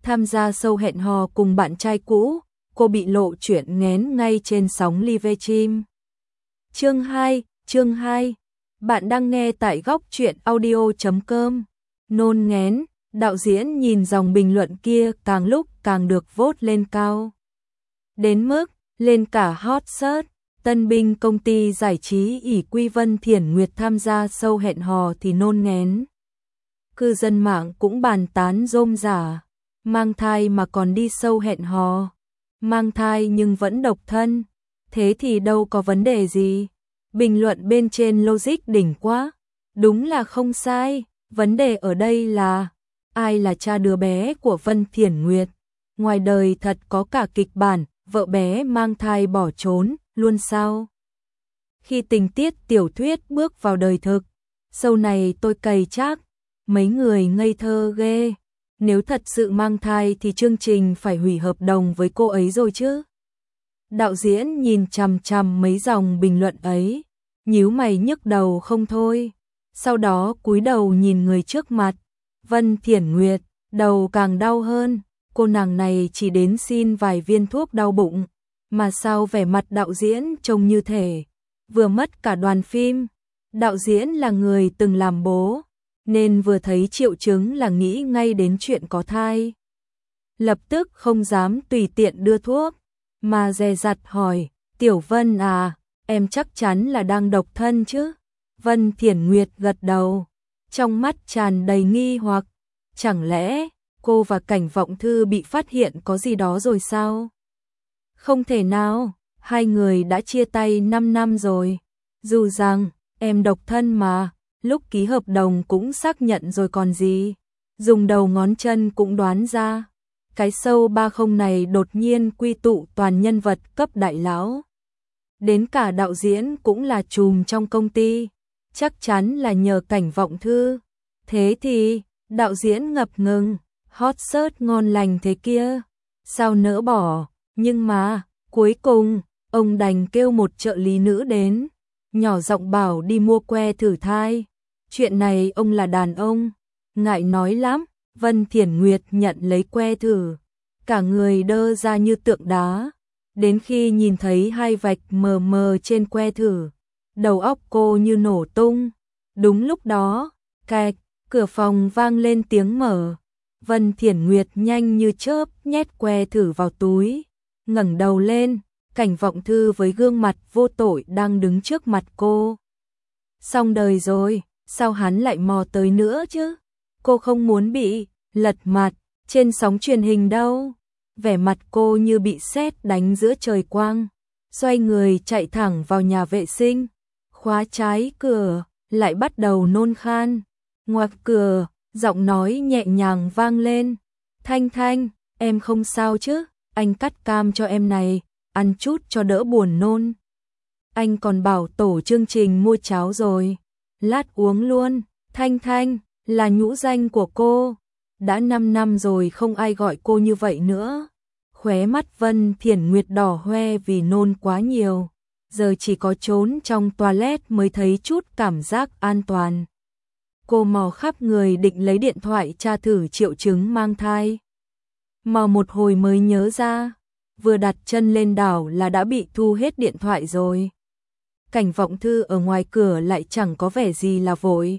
Tham gia show hẹn hò cùng bạn trai cũ, cô bị lộ chuyện nghén ngay trên sóng live stream. Chương 2. Bạn đang nghe tại góc truyện audio.com. Nôn nghén, đạo diễn nhìn dòng bình luận kia càng lúc càng được vote lên cao. Đến mức, lên cả hot search, tân binh công ty giải trí ỷ quy Vân Thiển Nguyệt tham gia show hẹn hò thì nôn nghén. Cư dân mạng cũng bàn tán rôm rả, mang thai mà còn đi show hẹn hò. Mang thai nhưng vẫn độc thân, thế thì đâu có vấn đề gì. Bình luận bên trên logic đỉnh quá, đúng là không sai, vấn đề ở đây là ai là cha đứa bé của Vân Thiển Nguyệt. Ngoài đời thật có cả kịch bản, vợ bé mang thai bỏ trốn, luôn sao? Khi tình tiết tiểu thuyết bước vào đời thực, show này tôi cày chắc, mấy người ngây thơ ghê. Nếu thật sự mang thai thì chương trình phải hủy hợp đồng với cô ấy rồi chứ. Đạo diễn nhìn chằm chằm mấy dòng bình luận ấy, nhíu mày nhức đầu không thôi. Sau đó cúi đầu nhìn người trước mặt, Vân Thiển Nguyệt, đầu càng đau hơn. Cô nàng này chỉ đến xin vài viên thuốc đau bụng, mà sao vẻ mặt đạo diễn trông như thể vừa mất cả đoàn phim. Đạo diễn là người từng làm bố, nên vừa thấy triệu chứng là nghĩ ngay đến chuyện có thai. Lập tức không dám tùy tiện đưa thuốc, mà dè dặt hỏi, Tiểu Vân à, em chắc chắn là đang độc thân chứ? Vân Thiển Nguyệt gật đầu, trong mắt tràn đầy nghi hoặc, chẳng lẽ cô và Cảnh Vọng Thư bị phát hiện có gì đó rồi sao? Không thể nào, hai người đã chia tay 5 năm rồi. Dù rằng em độc thân mà, lúc ký hợp đồng cũng xác nhận rồi còn gì. Dùng đầu ngón chân cũng đoán ra. Cái show 30 này đột nhiên quy tụ toàn nhân vật cấp đại lão. Đến cả đạo diễn cũng là trùm trong công ty. Chắc chắn là nhờ Cảnh Vọng Thư. Thế thì, đạo diễn ngập ngừng, hot search ngon lành thế kia. Sao nỡ bỏ, nhưng mà, cuối cùng, ông đành kêu một trợ lý nữ đến. Nhỏ giọng bảo đi mua que thử thai. Chuyện này ông là đàn ông, ngại nói lắm. Vân Thiển Nguyệt nhận lấy que thử, cả người đơ ra như tượng đá. Đến khi nhìn thấy hai vạch mờ mờ trên que thử, đầu óc cô như nổ tung. Đúng lúc đó, cạch, cửa phòng vang lên tiếng mở. Vân Thiển Nguyệt nhanh như chớp nhét que thử vào túi, ngẩng đầu lên, Cảnh Vọng Thư với gương mặt vô tội đang đứng trước mặt cô. Xong đời rồi, sao hắn lại mò tới nữa chứ? Cô không muốn bị lật mặt trên sóng truyền hình đâu. Vẻ mặt cô như bị sét đánh giữa trời quang, xoay người chạy thẳng vào nhà vệ sinh, khóa trái cửa, lại bắt đầu nôn khan. Ngoạc cửa, giọng nói nhẹ nhàng vang lên, Thanh Thanh, em không sao chứ? Anh cắt cam cho em này, ăn chút cho đỡ buồn nôn. Anh còn bảo tổ chương trình mua cháo rồi, lát uống luôn. Thanh Thanh là nhũ danh của cô, đã 5 năm rồi không ai gọi cô như vậy nữa. Khóe mắt Vân Thiển Nguyệt đỏ hoe vì nôn quá nhiều, giờ chỉ có trốn trong toilet mới thấy chút cảm giác an toàn. Cô mò khắp người định lấy điện thoại tra thử triệu chứng mang thai. Mò một hồi mới nhớ ra, vừa đặt chân lên đảo là đã bị thu hết điện thoại rồi. Cảnh Vọng Thư ở ngoài cửa lại chẳng có vẻ gì là vội.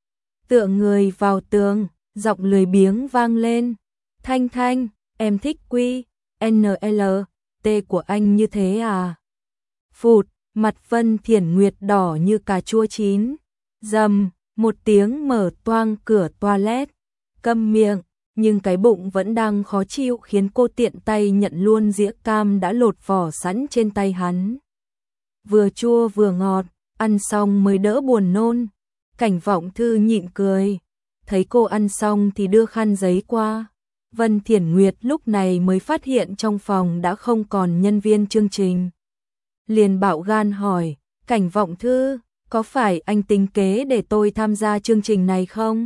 Tựa người vào tường, giọng lười biếng vang lên. Thanh Thanh, em thích quy, NL, T của anh như thế à? Phụt, mặt Vân Thiển Nguyệt đỏ như cà chua chín. Dầm, một tiếng mở toang cửa toilet. Câm miệng, nhưng cái bụng vẫn đang khó chịu khiến cô tiện tay nhận luôn dĩa cam đã lột vỏ sẵn trên tay hắn. Vừa chua vừa ngọt, ăn xong mới đỡ buồn nôn. Cảnh Vọng Thư nhịn cười, thấy cô ăn xong thì đưa khăn giấy qua. Vân Thiển Nguyệt lúc này mới phát hiện trong phòng đã không còn nhân viên chương trình. Liền bạo gan hỏi, Cảnh Vọng Thư, có phải anh tính kế để tôi tham gia chương trình này không?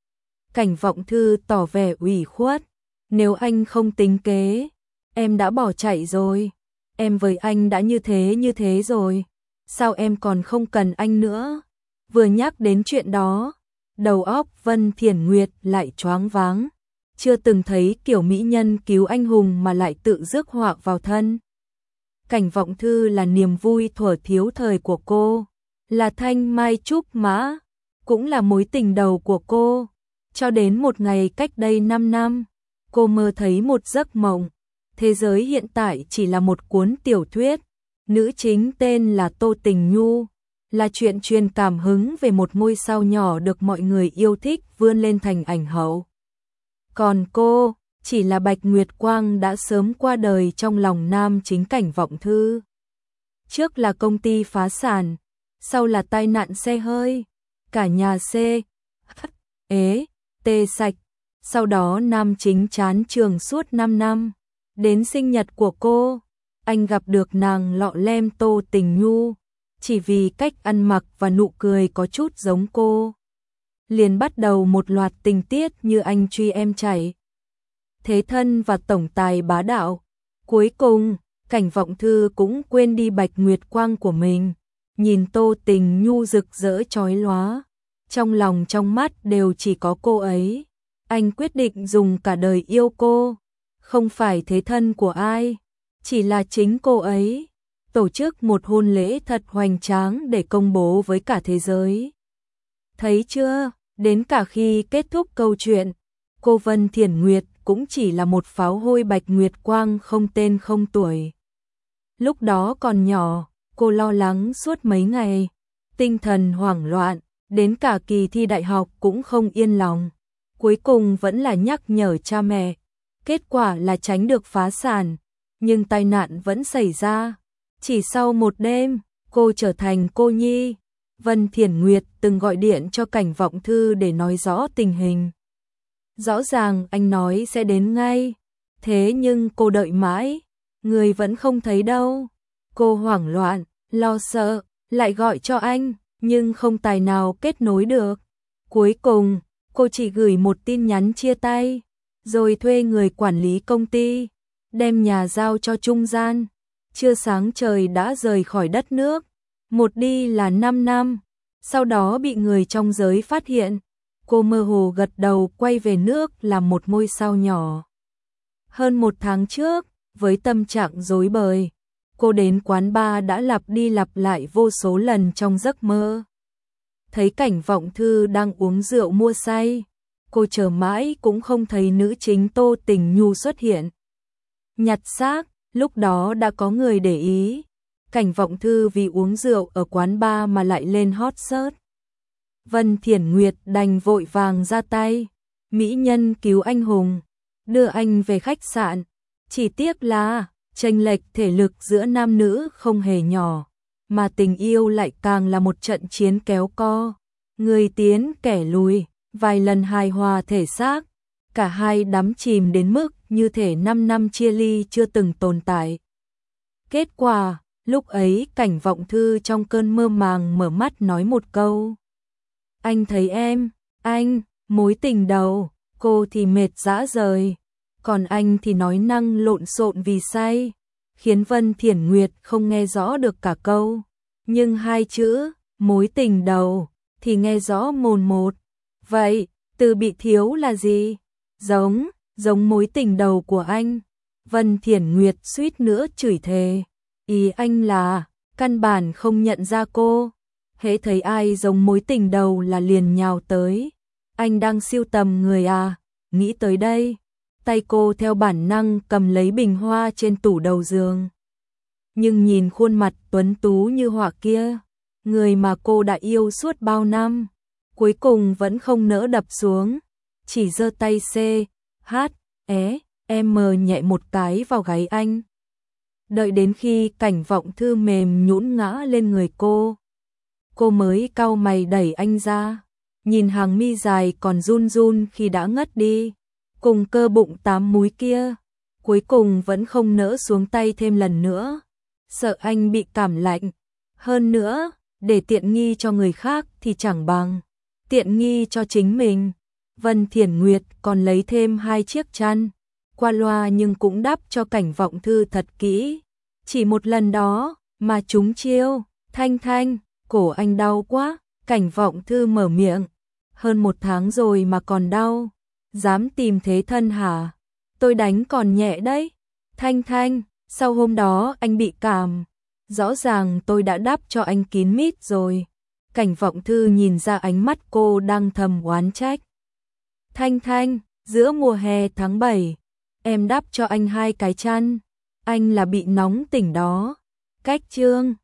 Cảnh Vọng Thư tỏ vẻ ủy khuất, nếu anh không tính kế, em đã bỏ chạy rồi. Em với anh đã như thế rồi, sao em còn không cần anh nữa? Vừa nhắc đến chuyện đó, đầu óc Vân Thiển Nguyệt lại choáng váng. chưa từng thấy kiểu mỹ nhân cứu anh hùng mà lại tự rước họa vào thân. Cảnh Vọng Thư là niềm vui thuở thiếu thời của cô, là thanh mai trúc mã, cũng là mối tình đầu của cô. Cho đến một ngày cách đây 5 năm, cô mơ thấy một giấc mộng. Thế giới hiện tại chỉ là một cuốn tiểu thuyết, nữ chính tên là Tô Tình Nhu, là chuyện truyền cảm hứng về một ngôi sao nhỏ được mọi người yêu thích vươn lên thành ảnh hậu. Còn cô, chỉ là Bạch Nguyệt Quang đã sớm qua đời trong lòng nam chính Cảnh Vọng Thư. Trước là công ty phá sản, sau là tai nạn xe hơi, cả nhà tê sạch, sau đó nam chính chán trường suốt 5 năm. Đến sinh nhật của cô, anh gặp được nàng lọ lem Tô Tình Nhu, chỉ vì cách ăn mặc và nụ cười có chút giống cô. Liền bắt đầu một loạt tình tiết như anh truy em chạy, thế thân và tổng tài bá đạo. Cuối cùng, Cảnh Vọng Thư cũng quên đi Bạch Nguyệt Quang của mình, nhìn Tô Tình Nhu rực rỡ chói lóa, trong lòng trong mắt đều chỉ có cô ấy. Anh quyết định dùng cả đời yêu cô, không phải thế thân của ai, chỉ là chính cô ấy. Tổ chức một hôn lễ thật hoành tráng để công bố với cả thế giới. Thấy chưa, đến cả khi kết thúc câu chuyện, cô Vân Thiển Nguyệt cũng chỉ là một pháo hôi Bạch Nguyệt Quang không tên không tuổi. Lúc đó còn nhỏ, cô lo lắng suốt mấy ngày, tinh thần hoảng loạn, đến cả kỳ thi đại học cũng không yên lòng. Cuối cùng vẫn là nhắc nhở cha mẹ, kết quả là tránh được phá sản, nhưng tai nạn vẫn xảy ra. Chỉ sau một đêm, cô trở thành cô nhi. Vân Thiển Nguyệt từng gọi điện cho Cảnh Vọng Thư để nói rõ tình hình. Rõ ràng anh nói sẽ đến ngay, thế nhưng cô đợi mãi, người vẫn không thấy đâu. Cô hoảng loạn, lo sợ, lại gọi cho anh, nhưng không tài nào kết nối được. Cuối cùng, cô chỉ gửi một tin nhắn chia tay, rồi thuê người quản lý công ty, đem nhà giao cho trung gian. Chưa sáng trời đã rời khỏi đất nước, một đi là 5 năm, sau đó bị người trong giới phát hiện. Cô mơ hồ gật đầu quay về nước làm một ngôi sao nhỏ. Hơn 1 tháng trước, với tâm trạng rối bời, cô đến quán bar đã lặp đi lặp lại vô số lần trong giấc mơ. Thấy Cảnh Vọng Thư đang uống rượu mua say, cô chờ mãi cũng không thấy nữ chính Tô Tình Nhu xuất hiện. Nhặt xác, lúc đó đã có người để ý. Cảnh Vọng Thư vì uống rượu ở quán bar mà lại lên hot search. Vân Thiển Nguyệt đành vội vàng ra tay, mỹ nhân cứu anh hùng, đưa anh về khách sạn. Chỉ tiếc là chênh lệch thể lực giữa nam nữ không hề nhỏ, mà tình yêu lại càng là một trận chiến kéo co, người tiến kẻ lùi, vài lần hài hòa thể xác, cả hai đắm chìm đến mức như thể 5 năm chia ly chưa từng tồn tại. Kết quả, lúc ấy Cảnh Vọng Thư trong cơn mơ màng mở mắt nói một câu: anh thấy em, anh, mối tình đầu. Cô thì mệt rã rời, còn anh thì nói năng lộn xộn vì say, khiến Vân Thiển Nguyệt không nghe rõ được cả câu. Nhưng hai chữ mối tình đầu thì nghe rõ mồn một. Vậy, từ bị thiếu là gì? Giống mối tình đầu của anh. Vân Thiển Nguyệt suýt nữa chửi thề. Ý anh là căn bản không nhận ra cô, hễ thấy ai giống mối tình đầu là liền nhào tới. Anh đang sưu tầm người à? Nghĩ tới đây, tay cô theo bản năng cầm lấy bình hoa trên tủ đầu giường. Nhưng nhìn khuôn mặt tuấn tú như họa kia, người mà cô đã yêu suốt bao năm, cuối cùng vẫn không nỡ đập xuống, chỉ giơ tay nhẹ một cái vào gáy anh. Đợi đến khi Cảnh Vọng Thư mềm nhũn ngã lên người cô mới cau mày đẩy anh ra, nhìn hàng mi dài còn run run khi đã ngất đi, cùng cơ bụng 8 múi kia, cuối cùng vẫn không nỡ xuống tay thêm lần nữa, sợ anh bị cảm lạnh. Hơn nữa, để tiện nghi cho người khác thì chẳng bằng tiện nghi cho chính mình. Vân Thiển Nguyệt còn lấy thêm 2 chiếc chăn, qua loa nhưng cũng đắp cho Cảnh Vọng Thư thật kỹ. Chỉ một lần đó mà trúng chiêu. Thanh, cổ anh đau quá. Cảnh Vọng Thư mở miệng. Hơn 1 tháng rồi mà còn đau. dám tìm thế thân hả? Tôi đánh còn nhẹ đấy. Thanh Thanh, sau hôm đó anh bị cảm. Rõ ràng tôi đã đắp cho anh kín mít rồi. Cảnh Vọng Thư nhìn ra ánh mắt cô đang thầm oán trách. Thanh Thanh, giữa mùa hè tháng 7, em đắp cho anh 2 cái chăn. Anh là bị nóng tỉnh đó. Cách chương